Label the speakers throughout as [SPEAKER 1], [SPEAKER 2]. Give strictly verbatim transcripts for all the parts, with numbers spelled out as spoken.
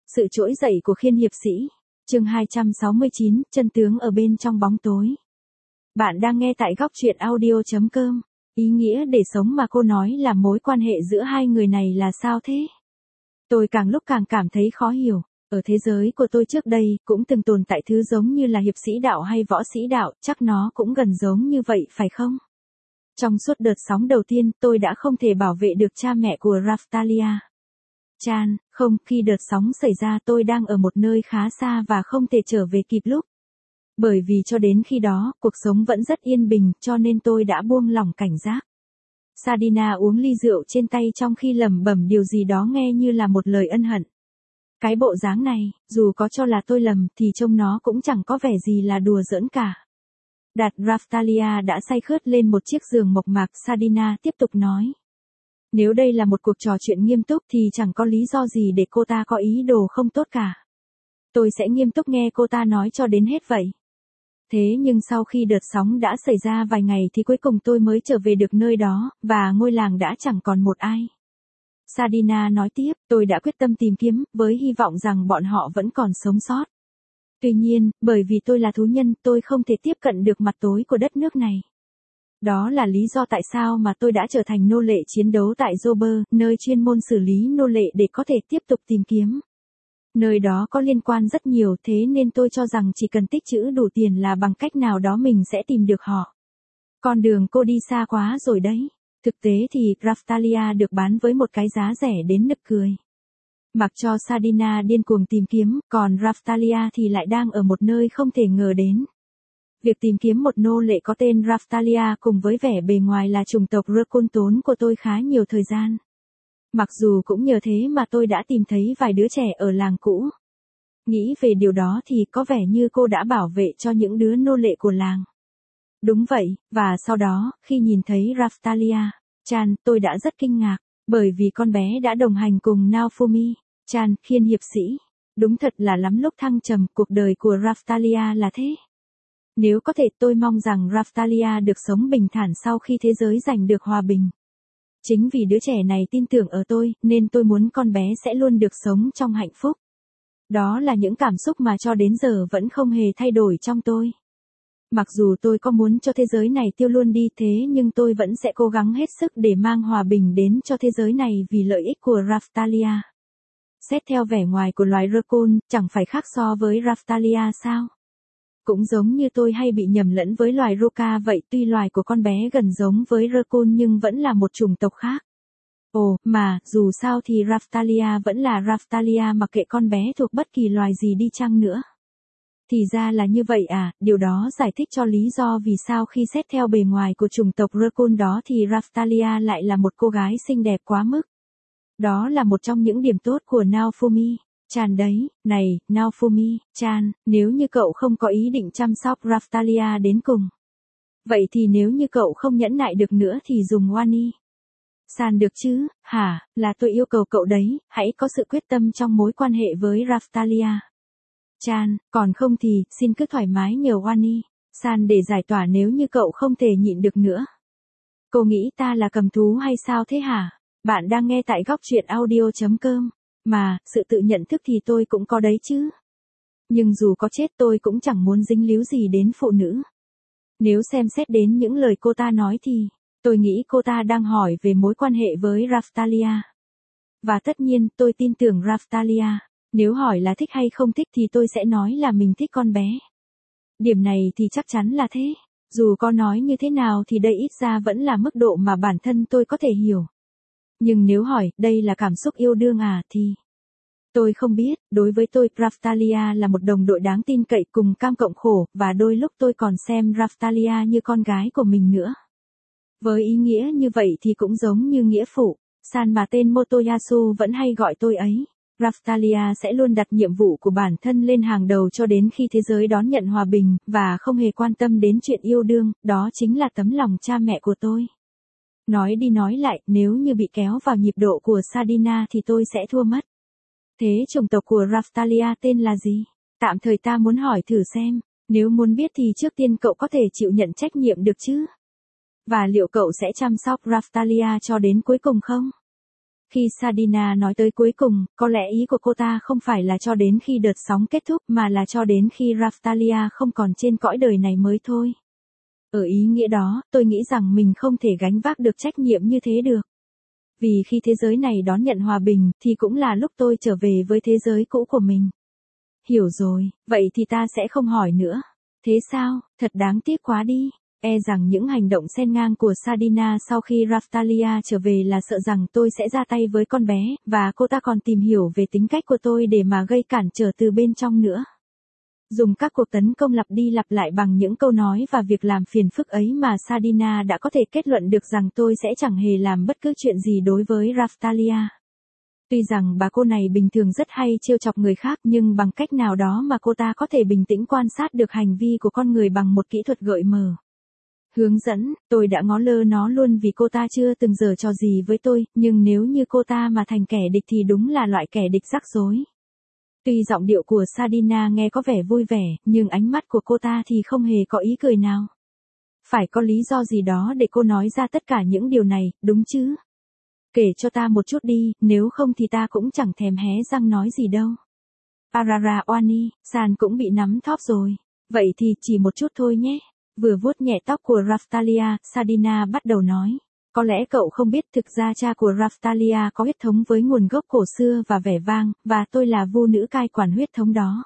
[SPEAKER 1] Sự trỗi dậy của Khiên hiệp sĩ. Chương hai trăm sáu mươi chín, chân tướng ở bên trong bóng tối. Bạn đang nghe tại góc truyện audio chấm com. Ý nghĩa để sống mà cô nói là mối quan hệ giữa hai người này là sao thế? Tôi càng lúc càng cảm thấy khó hiểu. Ở thế giới của tôi trước đây cũng từng tồn tại thứ giống như là hiệp sĩ đạo hay võ sĩ đạo, chắc nó cũng gần giống như vậy phải không? Trong suốt đợt sóng đầu tiên tôi đã không thể bảo vệ được cha mẹ của Raphtalia. Chan, không, khi đợt sóng xảy ra tôi đang ở một nơi khá xa và không thể trở về kịp lúc. Bởi vì cho đến khi đó, cuộc sống vẫn rất yên bình, cho nên tôi đã buông lỏng cảnh giác. Sadina uống ly rượu trên tay trong khi lẩm bẩm điều gì đó nghe như là một lời ân hận. Cái bộ dáng này, dù có cho là tôi lầm, thì trông nó cũng chẳng có vẻ gì là đùa giỡn cả. Đạt Raphtalia đã say khướt lên một chiếc giường mộc mạc, Sadina tiếp tục nói. Nếu đây là một cuộc trò chuyện nghiêm túc thì chẳng có lý do gì để cô ta có ý đồ không tốt cả. Tôi sẽ nghiêm túc nghe cô ta nói cho đến hết vậy. Thế nhưng sau khi đợt sóng đã xảy ra vài ngày thì cuối cùng tôi mới trở về được nơi đó, và ngôi làng đã chẳng còn một ai. Sadina nói tiếp, tôi đã quyết tâm tìm kiếm, với hy vọng rằng bọn họ vẫn còn sống sót. Tuy nhiên, bởi vì tôi là thú nhân, tôi không thể tiếp cận được mặt tối của đất nước này. Đó là lý do tại sao mà tôi đã trở thành nô lệ chiến đấu tại Jober, nơi chuyên môn xử lý nô lệ để có thể tiếp tục tìm kiếm. Nơi đó có liên quan rất nhiều, thế nên tôi cho rằng chỉ cần tích trữ đủ tiền là bằng cách nào đó mình sẽ tìm được họ. Con đường cô đi xa quá rồi đấy. Thực tế thì Raphtalia được bán với một cái giá rẻ đến nực cười. Mặc cho Sadina điên cuồng tìm kiếm, còn Raphtalia thì lại đang ở một nơi không thể ngờ đến. Việc tìm kiếm một nô lệ có tên Raphtalia cùng với vẻ bề ngoài là chủng tộc Raccoon tốn của tôi khá nhiều thời gian. Mặc dù cũng nhờ thế mà tôi đã tìm thấy vài đứa trẻ ở làng cũ. Nghĩ về điều đó thì có vẻ như cô đã bảo vệ cho những đứa nô lệ của làng. Đúng vậy, và sau đó, khi nhìn thấy Raphtalia, Chan, tôi đã rất kinh ngạc, bởi vì con bé đã đồng hành cùng Naofumi. Chan, Khiên hiệp sĩ. Đúng thật là lắm lúc thăng trầm, cuộc đời của Raphtalia là thế. Nếu có thể tôi mong rằng Raphtalia được sống bình thản sau khi thế giới giành được hòa bình. Chính vì đứa trẻ này tin tưởng ở tôi, nên tôi muốn con bé sẽ luôn được sống trong hạnh phúc. Đó là những cảm xúc mà cho đến giờ vẫn không hề thay đổi trong tôi. Mặc dù tôi có muốn cho thế giới này tiêu luôn đi thế nhưng tôi vẫn sẽ cố gắng hết sức để mang hòa bình đến cho thế giới này vì lợi ích của Raphtalia. Xét theo vẻ ngoài của loài Raccoon, chẳng phải khác so với Raphtalia sao? Cũng giống như tôi hay bị nhầm lẫn với loài Roca vậy, tuy loài của con bé gần giống với Raccoon nhưng vẫn là một chủng tộc khác. Ồ, mà, dù sao thì Raphtalia vẫn là Raphtalia mặc kệ con bé thuộc bất kỳ loài gì đi chăng nữa. Thì ra là như vậy à, điều đó giải thích cho lý do vì sao khi xét theo bề ngoài của chủng tộc Raccoon đó thì Raphtalia lại là một cô gái xinh đẹp quá mức. Đó là một trong những điểm tốt của Naofumi. Chan đấy, này, Naofumi, Chan, nếu như cậu không có ý định chăm sóc Raphtalia đến cùng. Vậy thì nếu như cậu không nhẫn nại được nữa thì dùng Wani. San được chứ, hả, là tôi yêu cầu cậu đấy, hãy có sự quyết tâm trong mối quan hệ với Raphtalia. Chan, còn không thì, xin cứ thoải mái nhờ Wani. San để giải tỏa nếu như cậu không thể nhịn được nữa. Cô nghĩ ta là cầm thú hay sao thế hả? Bạn đang nghe tại góc truyện audio chấm com. Mà, sự tự nhận thức thì tôi cũng có đấy chứ. Nhưng dù có chết tôi cũng chẳng muốn dính líu gì đến phụ nữ. Nếu xem xét đến những lời cô ta nói thì, tôi nghĩ cô ta đang hỏi về mối quan hệ với Raphtalia. Và tất nhiên, tôi tin tưởng Raphtalia. Nếu hỏi là thích hay không thích thì tôi sẽ nói là mình thích con bé. Điểm này thì chắc chắn là thế. Dù có nói như thế nào thì đây ít ra vẫn là mức độ mà bản thân tôi có thể hiểu. Nhưng nếu hỏi, đây là cảm xúc yêu đương à, thì... Tôi không biết, đối với tôi, Raphtalia là một đồng đội đáng tin cậy cùng cam cộng khổ, và đôi lúc tôi còn xem Raphtalia như con gái của mình nữa. Với ý nghĩa như vậy thì cũng giống như nghĩa phụ, San mà tên Motoyasu vẫn hay gọi tôi ấy. Raphtalia sẽ luôn đặt nhiệm vụ của bản thân lên hàng đầu cho đến khi thế giới đón nhận hòa bình, và không hề quan tâm đến chuyện yêu đương, đó chính là tấm lòng cha mẹ của tôi. Nói đi nói lại, nếu như bị kéo vào nhịp độ của Sadina thì tôi sẽ thua mất. Thế chủng tộc của Raphtalia tên là gì? Tạm thời ta muốn hỏi thử xem, nếu muốn biết thì trước tiên cậu có thể chịu nhận trách nhiệm được chứ? Và liệu cậu sẽ chăm sóc Raphtalia cho đến cuối cùng không? Khi Sadina nói tới cuối cùng, có lẽ ý của cô ta không phải là cho đến khi đợt sóng kết thúc mà là cho đến khi Raphtalia không còn trên cõi đời này mới thôi. Ở ý nghĩa đó, tôi nghĩ rằng mình không thể gánh vác được trách nhiệm như thế được. Vì khi thế giới này đón nhận hòa bình, thì cũng là lúc tôi trở về với thế giới cũ của mình. Hiểu rồi, vậy thì ta sẽ không hỏi nữa. Thế sao, thật đáng tiếc quá đi. E rằng những hành động xen ngang của Sadina sau khi Raphtalia trở về là sợ rằng tôi sẽ ra tay với con bé, và cô ta còn tìm hiểu về tính cách của tôi để mà gây cản trở từ bên trong nữa. Dùng các cuộc tấn công lặp đi lặp lại bằng những câu nói và việc làm phiền phức ấy mà Sadina đã có thể kết luận được rằng tôi sẽ chẳng hề làm bất cứ chuyện gì đối với Raphtalia. Tuy rằng bà cô này bình thường rất hay trêu chọc người khác nhưng bằng cách nào đó mà cô ta có thể bình tĩnh quan sát được hành vi của con người bằng một kỹ thuật gợi mở. Hướng dẫn, tôi đã ngó lơ nó luôn vì cô ta chưa từng giở trò gì với tôi, nhưng nếu như cô ta mà thành kẻ địch thì đúng là loại kẻ địch rắc rối. Tuy giọng điệu của Sadina nghe có vẻ vui vẻ, nhưng ánh mắt của cô ta thì không hề có ý cười nào. Phải có lý do gì đó để cô nói ra tất cả những điều này, đúng chứ? Kể cho ta một chút đi, nếu không thì ta cũng chẳng thèm hé răng nói gì đâu. Arara Oani, San cũng bị nắm thóp rồi. Vậy thì chỉ một chút thôi nhé. Vừa vuốt nhẹ tóc của Raphtalia, Sadina bắt đầu nói. Có lẽ cậu không biết thực ra cha của Raphtalia có huyết thống với nguồn gốc cổ xưa và vẻ vang, và tôi là vu nữ cai quản huyết thống đó.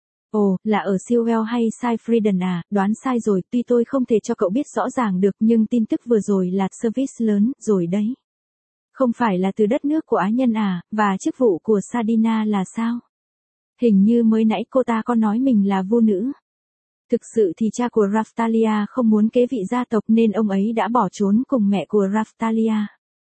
[SPEAKER 1] Ồ, là ở Sewell hay Saifriden à, đoán sai rồi, tuy tôi không thể cho cậu biết rõ ràng được nhưng tin tức vừa rồi là service lớn rồi đấy. Không phải là từ đất nước của Á Nhân à, và chức vụ của Sadina là sao? Hình như mới nãy cô ta có nói mình là vu nữ. Thực sự thì cha của Raphtalia không muốn kế vị gia tộc nên ông ấy đã bỏ trốn cùng mẹ của Raphtalia.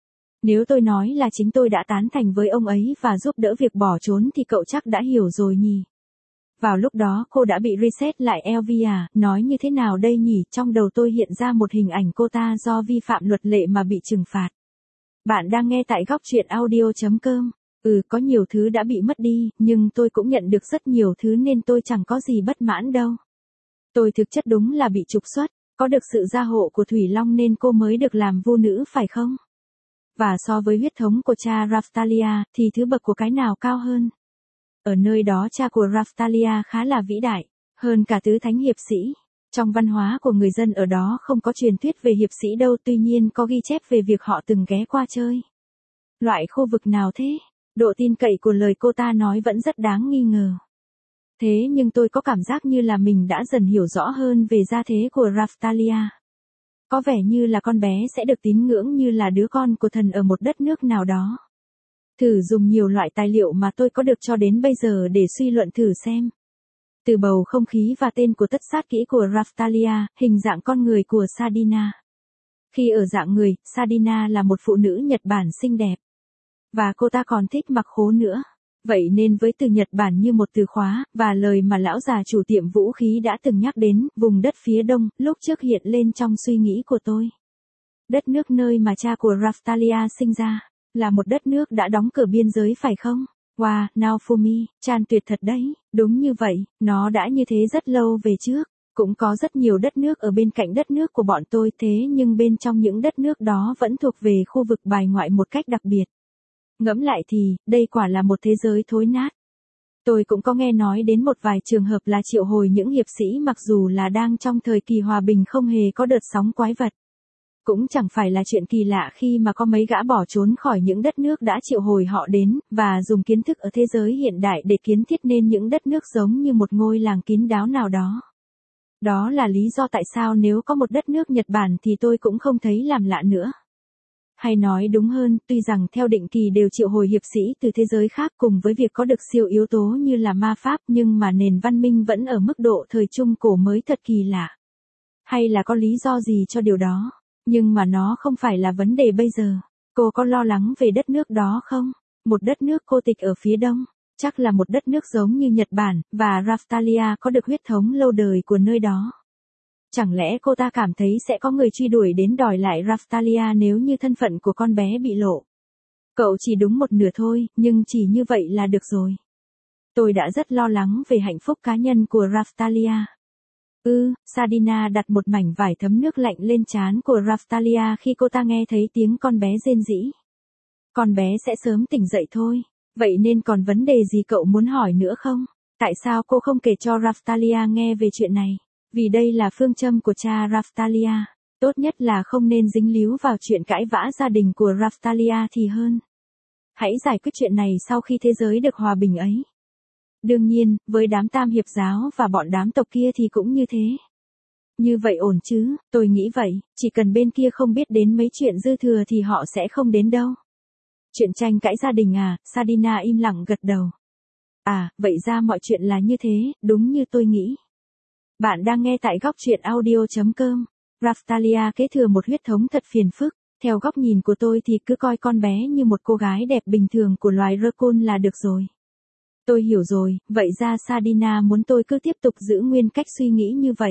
[SPEAKER 1] Nếu tôi nói là chính tôi đã tán thành với ông ấy và giúp đỡ việc bỏ trốn thì cậu chắc đã hiểu rồi nhỉ. Vào lúc đó cô đã bị reset lại lờ vê à, nói như thế nào đây nhỉ, trong đầu tôi hiện ra một hình ảnh cô ta do vi phạm luật lệ mà bị trừng phạt. Bạn đang nghe tại góc truyện audio chấm com. Ừ, có nhiều thứ đã bị mất đi, nhưng tôi cũng nhận được rất nhiều thứ nên tôi chẳng có gì bất mãn đâu. Tôi thực chất đúng là bị trục xuất, có được sự gia hộ của Thủy Long nên cô mới được làm vu nữ phải không? Và so với huyết thống của cha Raphtalia thì thứ bậc của cái nào cao hơn? Ở nơi đó cha của Raphtalia khá là vĩ đại, hơn cả tứ thánh hiệp sĩ. Trong văn hóa của người dân ở đó không có truyền thuyết về hiệp sĩ đâu, tuy nhiên có ghi chép về việc họ từng ghé qua chơi. Loại khu vực nào thế? Độ tin cậy của lời cô ta nói vẫn rất đáng nghi ngờ. Thế nhưng tôi có cảm giác như là mình đã dần hiểu rõ hơn về gia thế của Raphtalia. Có vẻ như là con bé sẽ được tín ngưỡng như là đứa con của thần ở một đất nước nào đó. Thử dùng nhiều loại tài liệu mà tôi có được cho đến bây giờ để suy luận thử xem. Từ bầu không khí và tên của tất sát kỹ của Raphtalia, hình dạng con người của Sadina. Khi ở dạng người, Sadina là một phụ nữ Nhật Bản xinh đẹp. Và cô ta còn thích mặc khố nữa. Vậy nên với từ Nhật Bản như một từ khóa, và lời mà lão già chủ tiệm vũ khí đã từng nhắc đến, vùng đất phía đông, lúc trước hiện lên trong suy nghĩ của tôi. Đất nước nơi mà cha của Raphtalia sinh ra, là một đất nước đã đóng cửa biên giới phải không? Wow, Naofumi, Chan tuyệt thật đấy, đúng như vậy, nó đã như thế rất lâu về trước. Cũng có rất nhiều đất nước ở bên cạnh đất nước của bọn tôi thế nhưng bên trong những đất nước đó vẫn thuộc về khu vực bài ngoại một cách đặc biệt. Ngẫm lại thì, đây quả là một thế giới thối nát. Tôi cũng có nghe nói đến một vài trường hợp là triệu hồi những hiệp sĩ mặc dù là đang trong thời kỳ hòa bình không hề có đợt sóng quái vật. Cũng chẳng phải là chuyện kỳ lạ khi mà có mấy gã bỏ trốn khỏi những đất nước đã triệu hồi họ đến, và dùng kiến thức ở thế giới hiện đại để kiến thiết nên những đất nước giống như một ngôi làng kín đáo nào đó. Đó là lý do tại sao nếu có một đất nước Nhật Bản thì tôi cũng không thấy làm lạ nữa. Hay nói đúng hơn, tuy rằng theo định kỳ đều triệu hồi hiệp sĩ từ thế giới khác cùng với việc có được siêu yếu tố như là ma pháp nhưng mà nền văn minh vẫn ở mức độ thời trung cổ mới thật kỳ lạ. Hay là có lý do gì cho điều đó? Nhưng mà nó không phải là vấn đề bây giờ. Cô có lo lắng về đất nước đó không? Một đất nước cô tịch ở phía đông. Chắc là một đất nước giống như Nhật Bản, và Raphtalia có được huyết thống lâu đời của nơi đó. Chẳng lẽ cô ta cảm thấy sẽ có người truy đuổi đến đòi lại Raphtalia nếu như thân phận của con bé bị lộ? Cậu chỉ đúng một nửa thôi, nhưng chỉ như vậy là được rồi. Tôi đã rất lo lắng về hạnh phúc cá nhân của Raphtalia. Ừ, Sadina đặt một mảnh vải thấm nước lạnh lên trán của Raphtalia khi cô ta nghe thấy tiếng con bé rên rỉ. Con bé sẽ sớm tỉnh dậy thôi. Vậy nên còn vấn đề gì cậu muốn hỏi nữa không? Tại sao cô không kể cho Raphtalia nghe về chuyện này? Vì đây là phương châm của cha Raphtalia. Tốt nhất là không nên dính líu vào chuyện cãi vã gia đình của Raphtalia thì hơn. Hãy giải quyết chuyện này sau khi thế giới được hòa bình ấy. Đương nhiên, với đám tam hiệp giáo và bọn đám tộc kia thì cũng như thế. Như vậy ổn chứ, tôi nghĩ vậy, chỉ cần bên kia không biết đến mấy chuyện dư thừa thì họ sẽ không đến đâu. Chuyện tranh cãi gia đình à, Sadina im lặng gật đầu. À, vậy ra mọi chuyện là như thế, đúng như tôi nghĩ. Bạn đang nghe tại góc truyện audio chấm com. Raphtalia kế thừa một huyết thống thật phiền phức. Theo góc nhìn của tôi thì cứ coi con bé như một cô gái đẹp bình thường của loài raccoon là được rồi. Tôi hiểu rồi, vậy ra Sadina muốn tôi cứ tiếp tục giữ nguyên cách suy nghĩ như vậy.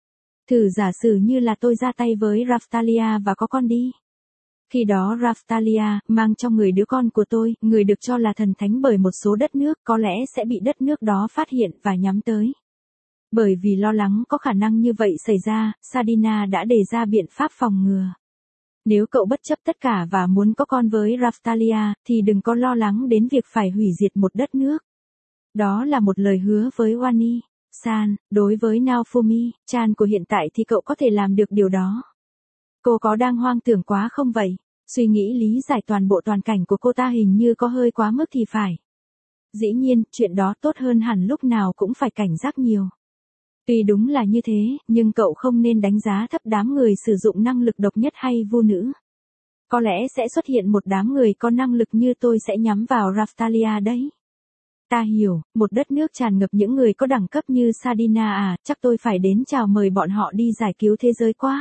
[SPEAKER 1] Thử giả sử như là tôi ra tay với Raphtalia và có con đi. Khi đó Raphtalia, mang trong người đứa con của tôi, người được cho là thần thánh bởi một số đất nước, có lẽ sẽ bị đất nước đó phát hiện và nhắm tới. Bởi vì lo lắng có khả năng như vậy xảy ra, Sadina đã đề ra biện pháp phòng ngừa. Nếu cậu bất chấp tất cả và muốn có con với Raphtalia, thì đừng có lo lắng đến việc phải hủy diệt một đất nước. Đó là một lời hứa với Wani. San, đối với Naofumi, Chan của hiện tại thì cậu có thể làm được điều đó. Cô có đang hoang tưởng quá không vậy? Suy nghĩ lý giải toàn bộ toàn cảnh của cô ta hình như có hơi quá mức thì phải. Dĩ nhiên, chuyện đó tốt hơn hẳn lúc nào cũng phải cảnh giác nhiều. Tuy đúng là như thế, nhưng cậu không nên đánh giá thấp đám người sử dụng năng lực độc nhất hay vu nữ. Có lẽ sẽ xuất hiện một đám người có năng lực như tôi sẽ nhắm vào Raphtalia đấy. Ta hiểu, một đất nước tràn ngập những người có đẳng cấp như Sadina à, chắc tôi phải đến chào mời bọn họ đi giải cứu thế giới quá.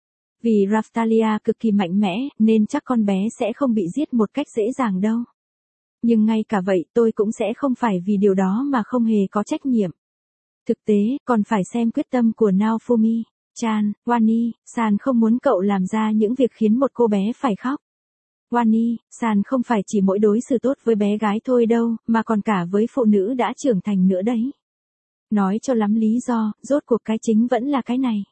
[SPEAKER 1] Vì Raphtalia cực kỳ mạnh mẽ, nên chắc con bé sẽ không bị giết một cách dễ dàng đâu. Nhưng ngay cả vậy tôi cũng sẽ không phải vì điều đó mà không hề có trách nhiệm. Thực tế, còn phải xem quyết tâm của Naofumi, Chan, Wani, San không muốn cậu làm ra những việc khiến một cô bé phải khóc. Wani, San không phải chỉ mỗi đối xử tốt với bé gái thôi đâu, mà còn cả với phụ nữ đã trưởng thành nữa đấy. Nói cho lắm lý do, rốt cuộc cái chính vẫn là cái này.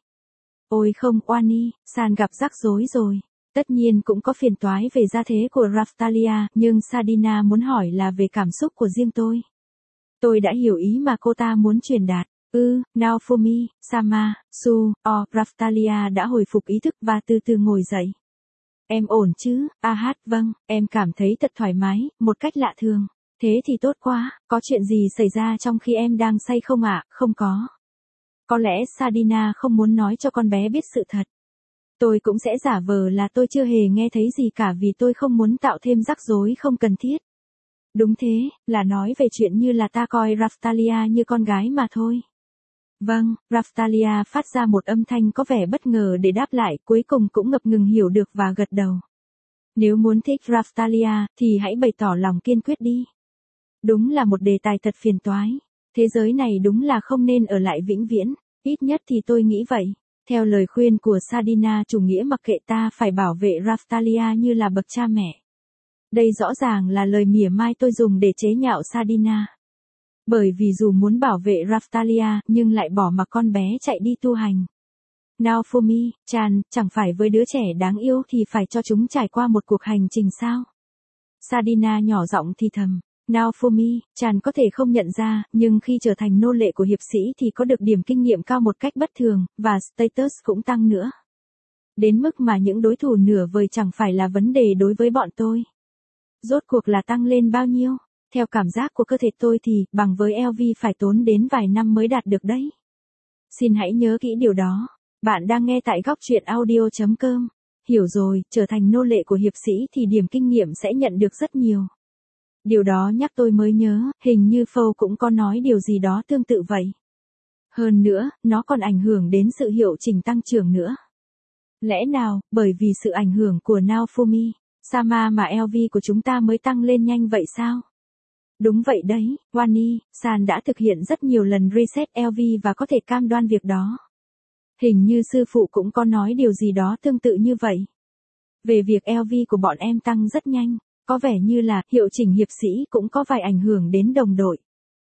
[SPEAKER 1] Ôi không, Wani, San gặp rắc rối rồi. Tất nhiên cũng có phiền toái về gia thế của Raphtalia, nhưng Sadina muốn hỏi là về cảm xúc của riêng tôi. Tôi đã hiểu ý mà cô ta muốn truyền đạt. Ừ, Naofumi, Sama, Su, O, Raphtalia đã hồi phục ý thức và từ từ ngồi dậy. Em ổn chứ? A hát, vâng, em cảm thấy thật thoải mái, một cách lạ thường. Thế thì tốt quá, có chuyện gì xảy ra trong khi em đang say không ạ? À? Không có. Có lẽ Sadina không muốn nói cho con bé biết sự thật. Tôi cũng sẽ giả vờ là tôi chưa hề nghe thấy gì cả vì tôi không muốn tạo thêm rắc rối không cần thiết. Đúng thế, là nói về chuyện như là ta coi Raphtalia như con gái mà thôi. Vâng, Raphtalia phát ra một âm thanh có vẻ bất ngờ để đáp lại, cuối cùng cũng ngập ngừng hiểu được và gật đầu. Nếu muốn thích Raphtalia, thì hãy bày tỏ lòng kiên quyết đi. Đúng là một đề tài thật phiền toái. Thế giới này đúng là không nên ở lại vĩnh viễn, ít nhất thì tôi nghĩ vậy. Theo lời khuyên của Sadina, chủ nghĩa mặc kệ ta phải bảo vệ Raphtalia như là bậc cha mẹ. Đây rõ ràng là lời mỉa mai tôi dùng để chế nhạo Sadina. Bởi vì dù muốn bảo vệ Raphtalia, nhưng lại bỏ mặc con bé chạy đi tu hành. Naofumi, Chan, chẳng phải với đứa trẻ đáng yêu thì phải cho chúng trải qua một cuộc hành trình sao? Sadina nhỏ giọng thì thầm. Naofumi, Chan có thể không nhận ra, nhưng khi trở thành nô lệ của hiệp sĩ thì có được điểm kinh nghiệm cao một cách bất thường, và status cũng tăng nữa. Đến mức mà những đối thủ nửa vời chẳng phải là vấn đề đối với bọn tôi. Rốt cuộc là tăng lên bao nhiêu? Theo cảm giác của cơ thể tôi thì, bằng với lờ vê phải tốn đến vài năm mới đạt được đấy. Xin hãy nhớ kỹ điều đó. Bạn đang nghe tại góc truyện audio chấm com. Hiểu rồi, trở thành nô lệ của hiệp sĩ thì điểm kinh nghiệm sẽ nhận được rất nhiều. Điều đó nhắc tôi mới nhớ, hình như Phâu cũng có nói điều gì đó tương tự vậy. Hơn nữa, nó còn ảnh hưởng đến sự hiệu chỉnh tăng trưởng nữa. Lẽ nào, bởi vì sự ảnh hưởng của Naofumi, Sama mà lờ vê của chúng ta mới tăng lên nhanh vậy sao? Đúng vậy đấy, Wani, San đã thực hiện rất nhiều lần reset lờ vê và có thể cam đoan việc đó. Hình như sư phụ cũng có nói điều gì đó tương tự như vậy. Về việc lờ vê của bọn em tăng rất nhanh, có vẻ như là hiệu chỉnh hiệp sĩ cũng có vài ảnh hưởng đến đồng đội.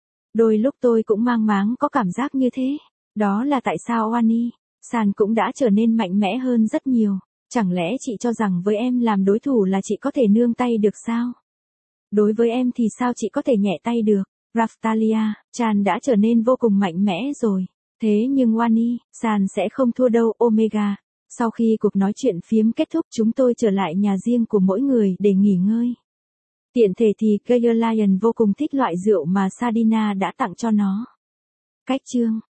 [SPEAKER 1] Đôi lúc tôi cũng mang máng có cảm giác như thế. Đó là tại sao Wani, San cũng đã trở nên mạnh mẽ hơn rất nhiều. Chẳng lẽ chị cho rằng với em làm đối thủ là chị có thể nương tay được sao? Đối với em thì sao chị có thể nhẹ tay được? Raftalia, Chan đã trở nên vô cùng mạnh mẽ rồi. Thế nhưng Wani, San sẽ không thua đâu Omega. Sau khi cuộc nói chuyện phiếm kết thúc chúng tôi trở lại nhà riêng của mỗi người để nghỉ ngơi. Tiện thể thì Gayer Lion vô cùng thích loại rượu mà Sadina đã tặng cho nó. Cách chương